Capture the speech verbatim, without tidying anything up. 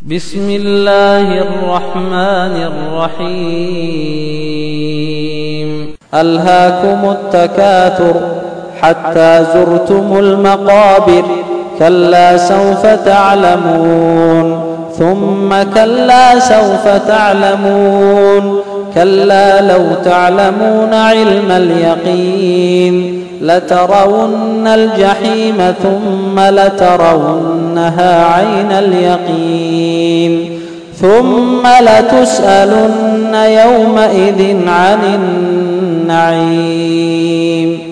بسم الله الرحمن الرحيم ألهاكم التكاثر حتى زرتم المقابر كلا سوف تعلمون ثم كلا سوف تعلمون كلا لو تعلمون علم اليقين لترون الجحيم ثم لترونها عين اليقين ثم لتسألن يومئذ عن النعيم.